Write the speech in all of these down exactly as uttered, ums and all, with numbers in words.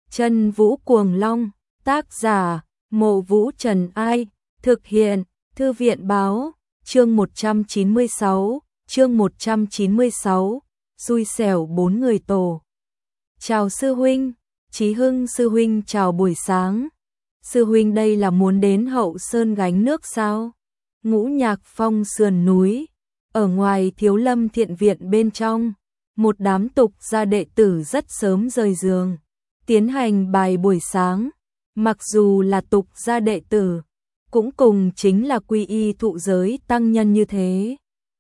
Chân Vũ Cuồng Long, tác giả, Mộ Vũ Trần Ai, thực hiện, Thư viện Báo, chương một trăm chín mươi sáu, chương một trăm chín mươi sáu, xui xẻo bốn người tổ. Chào sư huynh, Chí Hưng sư huynh chào buổi sáng. Sư huynh đây là muốn đến Hậu Sơn gánh nước sao? Ngũ Nhạc Phong sườn núi, ở ngoài Thiếu Lâm Thiện Viện bên trong, một đám tục gia đệ tử rất sớm rời giường, tiến hành bài buổi sáng. Mặc dù là tục gia đệ tử, cũng cùng chính là quy y thụ giới tăng nhân như thế,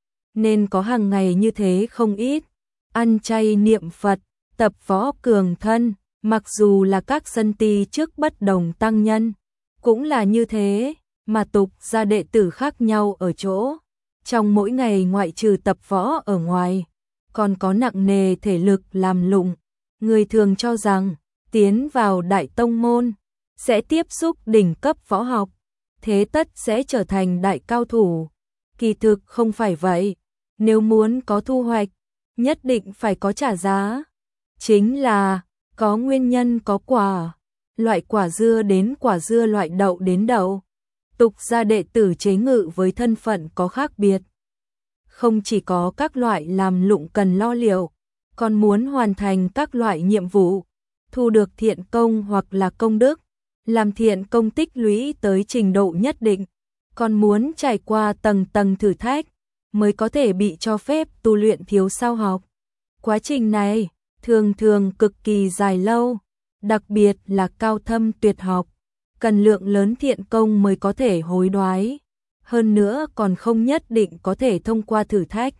nên có hàng ngày như thế không ít, ăn chay niệm Phật, tập võ cường thân. Mặc dù là các sân ti trước bất đồng tăng nhân, cũng là như thế, mà tục gia đệ tử khác nhau ở chỗ, trong mỗi ngày ngoại trừ tập võ ở ngoài, còn có nặng nề thể lực làm lụng. Người thường cho rằng, tiến vào đại tông môn, sẽ tiếp xúc đỉnh cấp võ học, thế tất sẽ trở thành đại cao thủ. Kỳ thực không phải vậy, nếu muốn có thu hoạch, nhất định phải có trả giá. Chính là, có nguyên nhân có quả, loại quả dưa đến quả dưa, loại đậu đến đậu. Tục gia đệ tử chế ngự với thân phận có khác biệt. Không chỉ có các loại làm lụng cần lo liệu, còn muốn hoàn thành các loại nhiệm vụ, thu được thiện công hoặc là công đức, làm thiện công tích lũy tới trình độ nhất định, còn muốn trải qua tầng tầng thử thách, mới có thể bị cho phép tu luyện thiếu sao học. Quá trình này thường thường cực kỳ dài lâu, đặc biệt là cao thâm tuyệt học, cần lượng lớn thiện công mới có thể hối đoái, hơn nữa còn không nhất định có thể thông qua thử thách.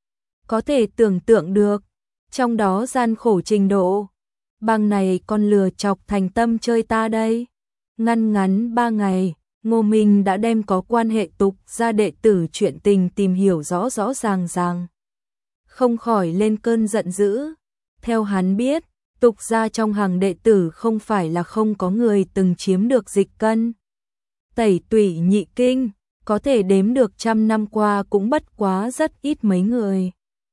Có thể tưởng tượng được, trong đó gian khổ trình độ, bằng này con lừa chọc thành tâm chơi ta đây. Ngăn ngắn ba ngày, Ngô Minh đã đem có quan hệ tục gia đệ tử chuyện tình tìm hiểu rõ rõ ràng ràng, không khỏi lên cơn giận dữ. Theo hắn biết, tục gia trong hàng đệ tử không phải là không có người từng chiếm được dịch cân tẩy tủy nhị kinh, có thể đếm được trăm năm qua cũng bất quá rất ít mấy người.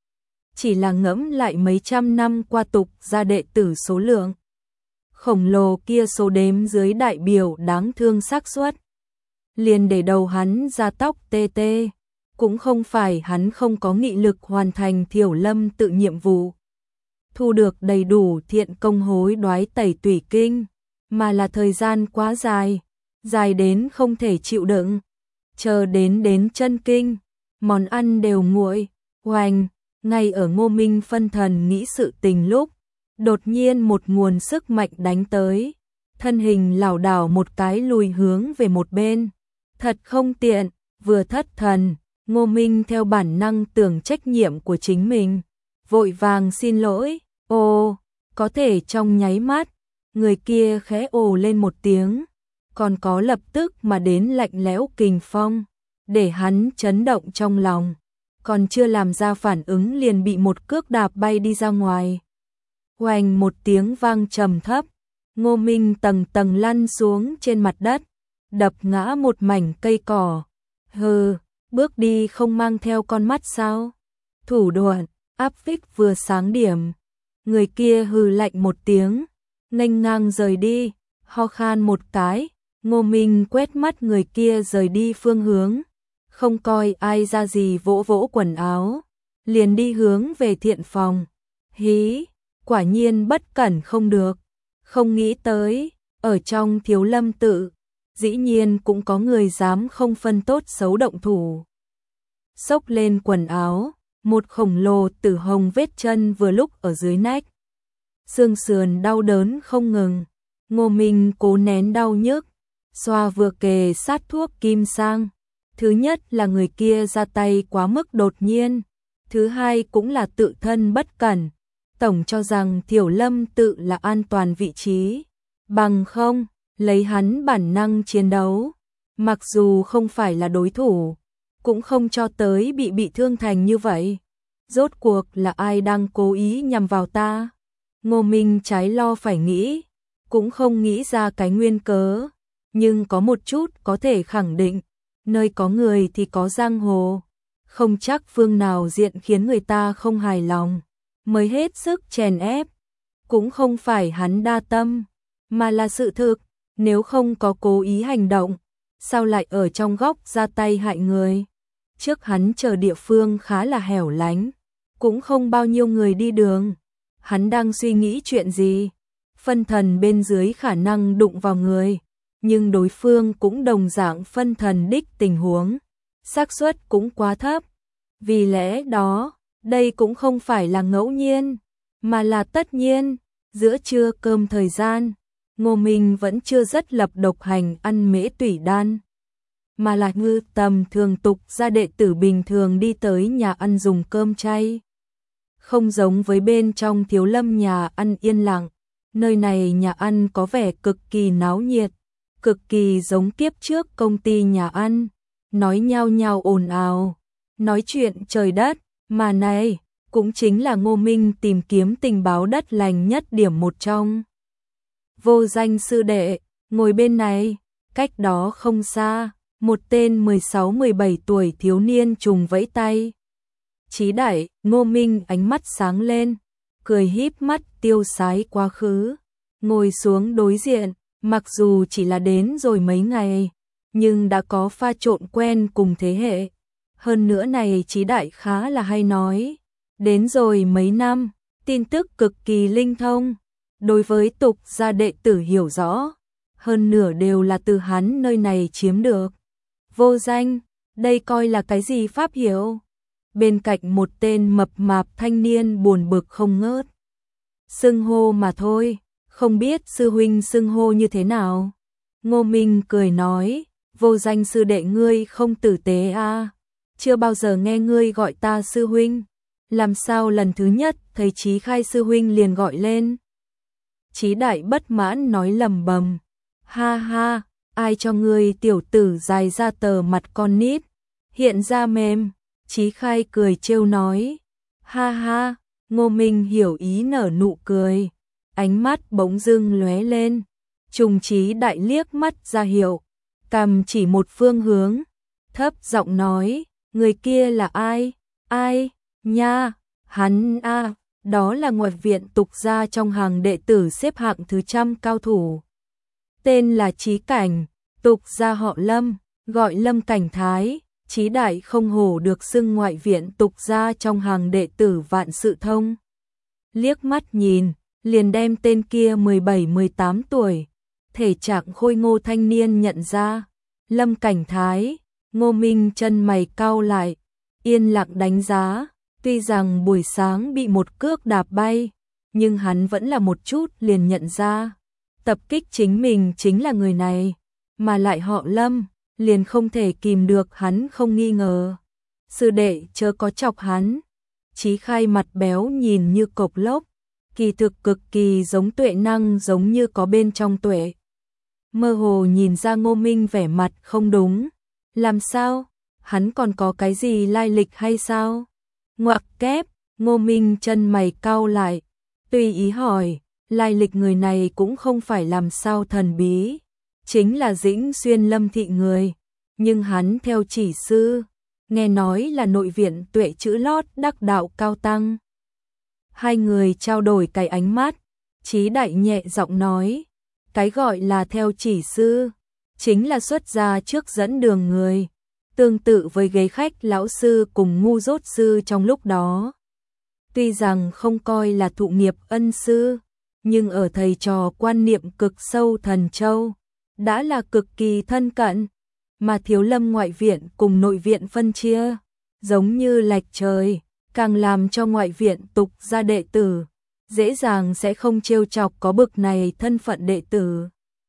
Chỉ là ngẫm lại mấy trăm năm qua tục gia đệ tử số lượng khổng lồ kia, số đếm dưới đại biểu đáng thương xác suất, liền để đầu hắn ra tóc tê tê. Cũng không phải hắn không có nghị lực hoàn thành Thiểu Lâm tự nhiệm vụ, thu được đầy đủ thiện công hối đoái tẩy tủy kinh, mà là thời gian quá dài, dài đến không thể chịu đựng. Chờ đến đến chân kinh, món ăn đều nguội. Hoành, ngay ở Ngô Minh phân thần nghĩ sự tình lúc, đột nhiên một nguồn sức mạnh đánh tới, thân hình lảo đảo một cái lùi hướng về một bên. Thật không tiện, vừa thất thần, Ngô Minh theo bản năng tưởng trách nhiệm của chính mình, vội vàng xin lỗi. Ô, có thể trong nháy mắt, người kia khẽ ồ lên một tiếng, còn có lập tức mà đến lạnh lẽo kình phong, để hắn chấn động trong lòng, còn chưa làm ra phản ứng liền bị một cước đạp bay đi ra ngoài. Hoành một tiếng vang trầm thấp, Ngô Minh tầng tầng lăn xuống trên mặt đất, đập ngã một mảnh cây cỏ. Hừ, bước đi không mang theo con mắt sao? Thủ đoạn áp phích vừa sáng điểm. Người kia hừ lạnh một tiếng, nghênh ngang rời đi, ho khan một cái. Ngô Minh quét mắt người kia rời đi phương hướng, không coi ai ra gì, vỗ vỗ quần áo, liền đi hướng về thiện phòng. Hí, quả nhiên bất cẩn không được, không nghĩ tới, ở trong Thiếu Lâm tự, dĩ nhiên cũng có người dám không phân tốt xấu động thủ. Xốc lên quần áo, một khổng lồ tử hồng vết chân vừa lúc ở dưới nách, xương sườn đau đớn không ngừng. Ngô Minh cố nén đau nhức, xoa vừa kề sát thuốc kim sang. Thứ nhất là người kia ra tay quá mức đột nhiên, thứ hai cũng là tự thân bất cẩn. Tổng cho rằng Thiểu Lâm tự là an toàn vị trí, bằng không, lấy hắn bản năng chiến đấu, mặc dù không phải là đối thủ, cũng không cho tới bị bị thương thành như vậy. Rốt cuộc là ai đang cố ý nhằm vào ta? Ngô Minh trái lo phải nghĩ, cũng không nghĩ ra cái nguyên cớ, nhưng có một chút có thể khẳng định, nơi có người thì có giang hồ, không chắc phương nào diện khiến người ta không hài lòng, mới hết sức chèn ép. Cũng không phải hắn đa tâm, mà là sự thực, nếu không có cố ý hành động, sao lại ở trong góc ra tay hại người. Trước hắn chờ địa phương khá là hẻo lánh, cũng không bao nhiêu người đi đường. Hắn đang suy nghĩ chuyện gì? Phân thần bên dưới khả năng đụng vào người, nhưng đối phương cũng đồng dạng phân thần đích tình huống, xác suất cũng quá thấp. Vì lẽ đó, đây cũng không phải là ngẫu nhiên, mà là tất nhiên. Giữa trưa cơm thời gian, Ngô Minh vẫn chưa rất lập độc hành ăn mễ tủy đan, mà là ngư tầm thường tục ra đệ tử bình thường đi tới nhà ăn dùng cơm chay. Không giống với bên trong Thiếu Lâm nhà ăn yên lặng, nơi này nhà ăn có vẻ cực kỳ náo nhiệt, cực kỳ giống kiếp trước công ty nhà ăn, nói nhao nhao ồn ào, nói chuyện trời đất, mà này cũng chính là Ngô Minh tìm kiếm tình báo đất lành nhất điểm một trong. Vô Danh sư đệ, ngồi bên này, cách đó không xa, một tên mười sáu mười bảy tuổi thiếu niên trùng vẫy tay. Chí Đại, Ngô Minh ánh mắt sáng lên, cười híp mắt tiêu sái quá khứ, ngồi xuống đối diện, mặc dù chỉ là đến rồi mấy ngày, nhưng đã có pha trộn quen cùng thế hệ. Hơn nữa này Chí Đại khá là hay nói, đến rồi mấy năm, tin tức cực kỳ linh thông, đối với tục gia đệ tử hiểu rõ, hơn nửa đều là từ hắn nơi này chiếm được. Vô Danh, đây coi là cái gì pháp hiệu? Bên cạnh một tên mập mạp thanh niên buồn bực không ngớt. Xưng hô mà thôi, không biết sư huynh xưng hô như thế nào. Ngô Minh cười nói, Vô Danh sư đệ ngươi không tử tế a, chưa bao giờ nghe ngươi gọi ta sư huynh, làm sao lần thứ nhất thấy Chí Khai sư huynh liền gọi lên. Chí Đại bất mãn nói lầm bầm, ha ha, ai cho ngươi tiểu tử dài ra tờ mặt con nít, hiện ra mềm. Chí Khai cười trêu nói, ha ha. Ngô Minh hiểu ý nở nụ cười, ánh mắt bỗng dưng lóe lên, trùng Chí Đại liếc mắt ra hiệu, cầm chỉ một phương hướng, thấp giọng nói, người kia là ai? Ai? Nha, hắn a, đó là ngoại viện tục gia trong hàng đệ tử xếp hạng thứ trăm cao thủ. Tên là Chí Cảnh, tục gia họ Lâm, gọi Lâm Cảnh Thái. Chí Đại không hổ được xưng ngoại viện tục gia trong hàng đệ tử vạn sự thông. Liếc mắt nhìn, liền đem tên kia mười bảy mười tám tuổi, thể trạng khôi ngô thanh niên nhận ra. Lâm Cảnh Thái. Ngô Minh chân mày cau lại, yên lặng đánh giá, tuy rằng buổi sáng bị một cước đạp bay, nhưng hắn vẫn là một chút liền nhận ra, tập kích chính mình chính là người này, mà lại họ Lâm, liền không thể kìm được hắn không nghi ngờ. Sư đệ chớ có chọc hắn. Chí Khai mặt béo nhìn như cộc lốc, kỳ thực cực kỳ giống Tuệ Năng, giống như có bên trong tuệ. Mơ hồ nhìn ra Ngô Minh vẻ mặt không đúng. Làm sao? Hắn còn có cái gì lai lịch hay sao? Ngoặc kép, Ngô Minh chân mày cau lại, tùy ý hỏi, lai lịch người này cũng không phải làm sao thần bí, chính là Dĩnh Xuyên Lâm thị người, nhưng hắn theo chỉ sư, nghe nói là nội viện Tuệ chữ lót đắc đạo cao tăng. Hai người trao đổi cái ánh mắt, Chí Đại nhẹ giọng nói, cái gọi là theo chỉ sư, chính là xuất gia trước dẫn đường người, tương tự với ghế khách lão sư cùng ngu dốt sư trong lúc đó. Tuy rằng không coi là thụ nghiệp ân sư, nhưng ở thầy trò quan niệm cực sâu thần châu, đã là cực kỳ thân cận, mà Thiếu Lâm ngoại viện cùng nội viện phân chia, giống như lệch trời, càng làm cho ngoại viện tục gia đệ tử, dễ dàng sẽ không trêu chọc có bực này thân phận đệ tử.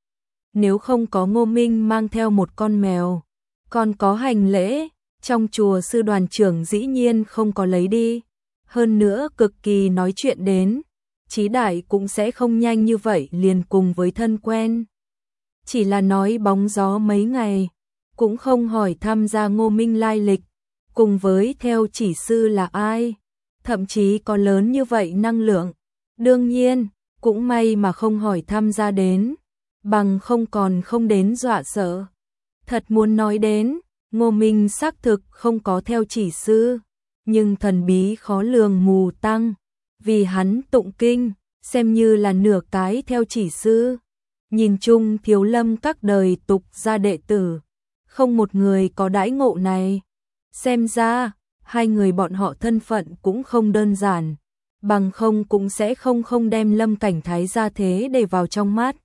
Nếu không có Ngô Minh mang theo một con mèo, còn có hành lễ, trong chùa sư đoàn trưởng dĩ nhiên không có lấy đi, hơn nữa cực kỳ nói chuyện đến, Chí Đại cũng sẽ không nhanh như vậy liền cùng với thân quen. Chỉ là nói bóng gió mấy ngày, cũng không hỏi thăm ra Ngô Minh lai lịch, cùng với theo chỉ sư là ai, thậm chí có lớn như vậy năng lượng. Đương nhiên, cũng may mà không hỏi thăm ra đến, bằng không còn không đến dọa sợ. Thật muốn nói đến, Ngô Minh xác thực không có theo chỉ sư, nhưng thần bí khó lường mù tăng, vì hắn tụng kinh, xem như là nửa cái theo chỉ sư. Nhìn chung Thiếu Lâm các đời tục gia đệ tử, không một người có đãi ngộ này. Xem ra, hai người bọn họ thân phận cũng không đơn giản, bằng không cũng sẽ không không đem Lâm Cảnh Thái ra thế để vào trong mắt.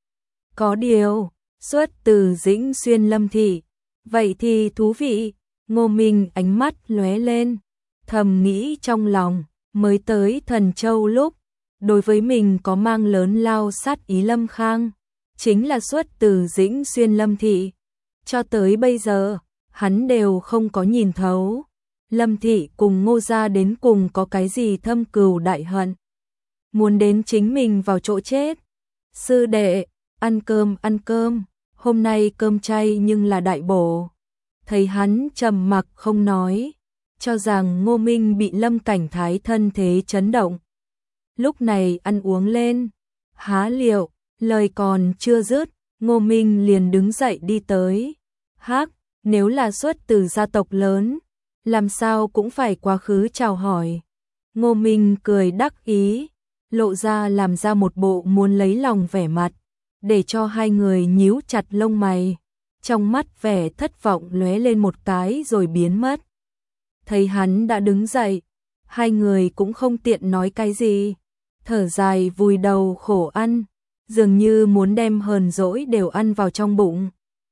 Có điều, xuất từ Dĩnh Xuyên Lâm thị, vậy thì thú vị. Ngô Minh ánh mắt lóe lên, thầm nghĩ trong lòng, mới tới Thần Châu lúc, đối với mình có mang lớn lao sát ý Lâm Khang, chính là xuất từ Dĩnh Xuyên Lâm thị. Cho tới bây giờ, hắn đều không có nhìn thấu. Lâm thị cùng Ngô gia đến cùng có cái gì thâm cừu đại hận, muốn đến chính mình vào chỗ chết. Sư đệ, ăn cơm ăn cơm, hôm nay cơm chay nhưng là đại bổ. Thấy hắn trầm mặc không nói, cho rằng Ngô Minh bị Lâm Cảnh Thái thân thế chấn động. Lúc này ăn uống lên, há liệu, lời còn chưa dứt, Ngô Minh liền đứng dậy đi tới. Hắc, nếu là xuất từ gia tộc lớn, làm sao cũng phải quá khứ chào hỏi. Ngô Minh cười đắc ý, lộ ra làm ra một bộ muốn lấy lòng vẻ mặt, để cho hai người nhíu chặt lông mày. Trong mắt vẻ thất vọng lóe lên một cái rồi biến mất. Thấy hắn đã đứng dậy, hai người cũng không tiện nói cái gì, thở dài vùi đầu khổ ăn, dường như muốn đem hờn dỗi đều ăn vào trong bụng.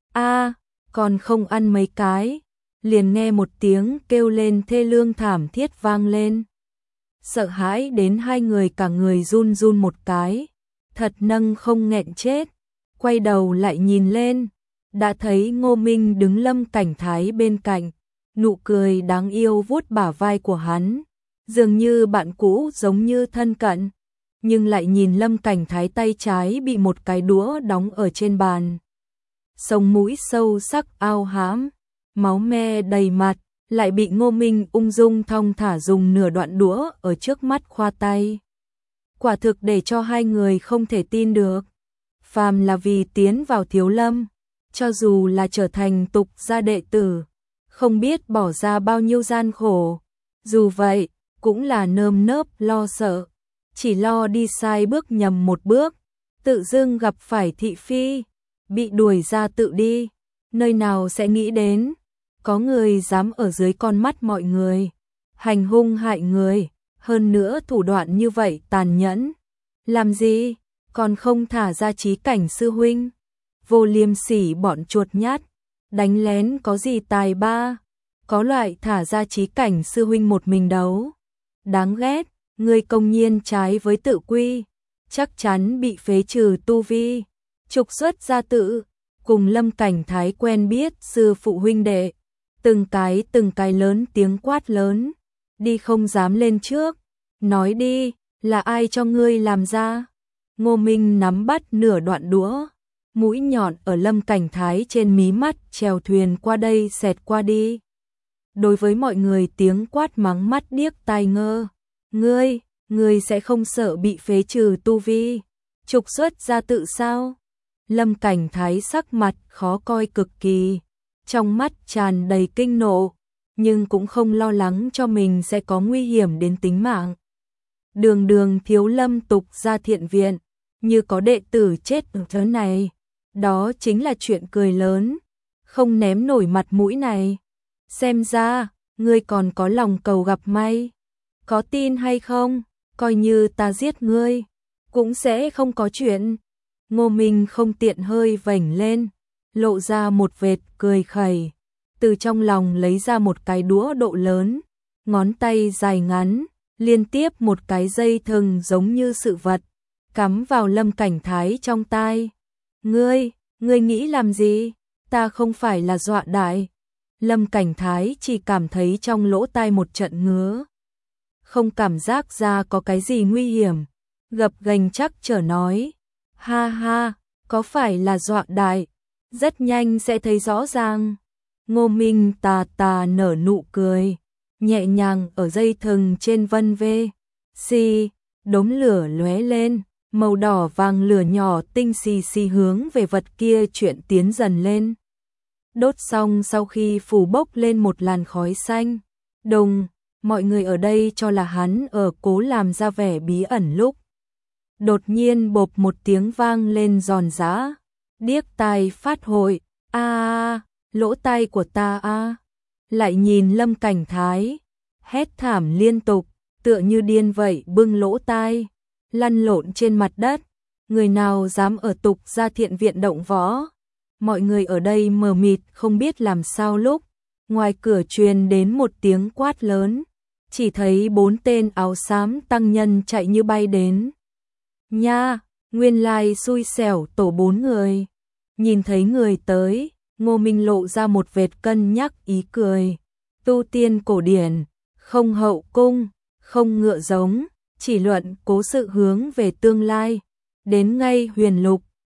A, còn không ăn mấy cái, liền nghe một tiếng kêu lên thê lương thảm thiết vang lên. Sợ hãi đến hai người cả người run run một cái, thật nâng không nghẹn chết, quay đầu lại nhìn lên, đã thấy Ngô Minh đứng Lâm Cảnh Thái bên cạnh, nụ cười đáng yêu vuốt bả vai của hắn, dường như bạn cũ giống như thân cận, nhưng lại nhìn Lâm Cảnh Thái tay trái bị một cái đũa đóng ở trên bàn. Sống mũi sâu sắc ao hãm, máu me đầy mặt, lại bị Ngô Minh ung dung thong thả dùng nửa đoạn đũa ở trước mắt khoa tay. Quả thực để cho hai người không thể tin được. Phàm là vì tiến vào Thiếu Lâm, cho dù là trở thành tục gia đệ tử, không biết bỏ ra bao nhiêu gian khổ. Dù vậy, cũng là nơm nớp lo sợ, chỉ lo đi sai bước nhầm một bước, tự dưng gặp phải thị phi, bị đuổi ra tự đi. Nơi nào sẽ nghĩ đến, có người dám ở dưới con mắt mọi người, hành hung hại người, hơn nữa thủ đoạn như vậy tàn nhẫn. Làm gì, còn không thả ra Chí Cảnh sư huynh. Vô liêm sỉ bọn chuột nhát, đánh lén có gì tài ba, có loại thả ra Chí Cảnh sư huynh một mình đấu. Đáng ghét, người công nhiên trái với tự quy, chắc chắn bị phế trừ tu vi, trục xuất gia tự. Cùng Lâm Cảnh Thái quen biết sư phụ huynh đệ, từng cái từng cái lớn tiếng quát lớn, đi không dám lên trước, nói đi, là ai cho ngươi làm ra? Ngô Minh nắm bắt nửa đoạn đũa, mũi nhọn ở Lâm Cảnh Thái trên mí mắt chèo thuyền qua đây xẹt qua đi. Đối với mọi người tiếng quát mắng mắt điếc tai ngơ, ngươi, ngươi sẽ không sợ bị phế trừ tu vi, trục xuất gia tự sao? Lâm Cảnh Thái sắc mặt khó coi cực kỳ, trong mắt tràn đầy kinh nộ, nhưng cũng không lo lắng cho mình sẽ có nguy hiểm đến tính mạng. Đường đường Thiếu Lâm tục gia thiện viện, như có đệ tử chết ở chỗ này, đó chính là chuyện cười lớn, không ném nổi mặt mũi này. Xem ra, ngươi còn có lòng cầu gặp may, có tin hay không, coi như ta giết ngươi, cũng sẽ không có chuyện. Ngô Minh không tiện hơi vểnh lên, lộ ra một vệt cười khẩy, từ trong lòng lấy ra một cái đũa độ lớn, ngón tay dài ngắn, liên tiếp một cái dây thừng giống như sự vật, cắm vào Lâm Cảnh Thái trong tai. Ngươi, ngươi nghĩ làm gì? Ta không phải là dọa đại. Lâm Cảnh Thái chỉ cảm thấy trong lỗ tai một trận ngứa, không cảm giác ra có cái gì nguy hiểm, gập ghềnh chắc trở nói. Ha ha, có phải là dọa đại? Rất nhanh sẽ thấy rõ ràng. Ngô Minh tà tà nở nụ cười, nhẹ nhàng ở dây thừng trên vân vê. Xì, đốm lửa lóe lên, màu đỏ vàng lửa nhỏ tinh xì xì hướng về vật kia chuyển tiến dần lên. Đốt xong sau khi phủ bốc lên một làn khói xanh. Đùng, mọi người ở đây cho là hắn ở cố làm ra vẻ bí ẩn lúc Đột nhiên bộp một tiếng vang lên giòn giã, điếc tai phát hội, a a, lỗ tai của ta a. Lại nhìn Lâm Cảnh Thái, hét thảm liên tục, tựa như điên vậy bưng lỗ tai, lăn lộn trên mặt đất, người nào dám ở Tục Gia Thiện viện động võ. Mọi người ở đây mờ mịt không biết làm sao lúc, ngoài cửa truyền đến một tiếng quát lớn, chỉ thấy bốn tên áo xám tăng nhân chạy như bay đến. Nha, nguyên lai xui xẻo tổ bốn người. Nhìn thấy người tới, Ngô Minh lộ ra một vệt cân nhắc ý cười. Tu tiên cổ điển, không hậu cung, không ngựa giống, chỉ luận cố sự hướng về tương lai. Đến ngay huyền lục,